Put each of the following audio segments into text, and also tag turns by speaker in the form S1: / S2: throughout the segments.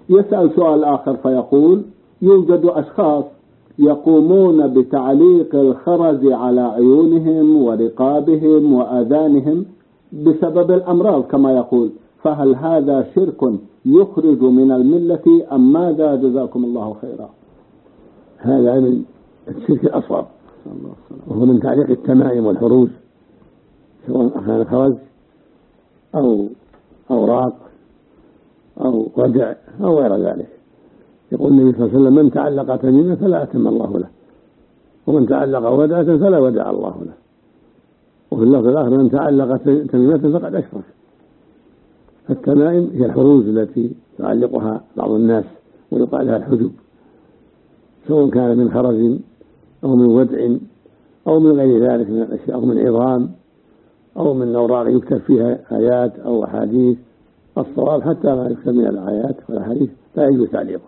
S1: يسأل سؤال آخر فيقول: يوجد أشخاص يقومون بتعليق الخرز على عيونهم ورقابهم وآذانهم بسبب الأمراض كما يقول، فهل هذا شرك يخرج من الملة أم ماذا؟ جزاكم الله خيرا.
S2: هذا من الشرك الأصغر، وهو من تعليق التمائم والحروز، سواء كان خرز أو أوراق أو ودع أو غير ذلك. يقول النبي صلى الله عليه وسلم: من تعلق تميمة فلا أتم الله له، ومن تعلق ودعة فلا ودع الله له. وفي اللفظ الآخر: من تعلق تميمة فقد أشرك. التمائم هي الحروز التي يعلقها بعض الناس ويقال لها الحجب، سواء كان من خرز أو من ودع أو من غير ذلك من الأشياء، أو من عظام أو من أوراق يكتب فيها آيات أو أحاديث. الصواب حتى ما يكتب من الآيات والأحاديث لا يجوز تعليقه،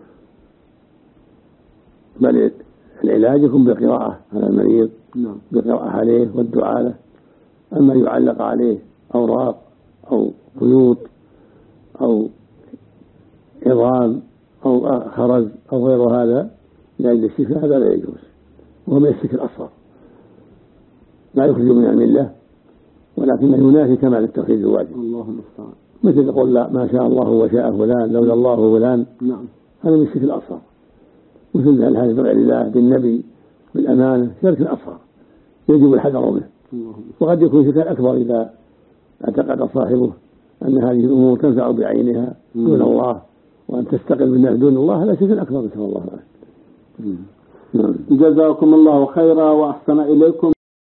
S2: بل العلاج يكون بالقراءة على المريض، بالقراءة عليه والدعاء له. أما يعلق عليه أوراق أو خيوط أو عظام أو خرز أو غير هذا لأجل الشفاء هذا لا يجوز، وهو من الشرك الأصغر لا يخرج من الملة، ولكنه ينافي كمال التوحيد الواجب.
S1: اللهم استعان.
S2: مثل يقول: لا ما شاء الله وشاء فلان لولا الله فلان. هذا من الشرك الأصغر. مثل الحلف بغير الله بالنبي بالأمانة شرك أصغر يجب الحذر منه. وقد يكون شركا أكبر إذا اعتقد صاحبه أن هذه الأمور تنفع بعينها دون الله، وأن تستقل بالناس دون الله، هذا شرك أكبر نسأل الله العافية.
S1: جزاكم الله خيرا وأحسن إليكم.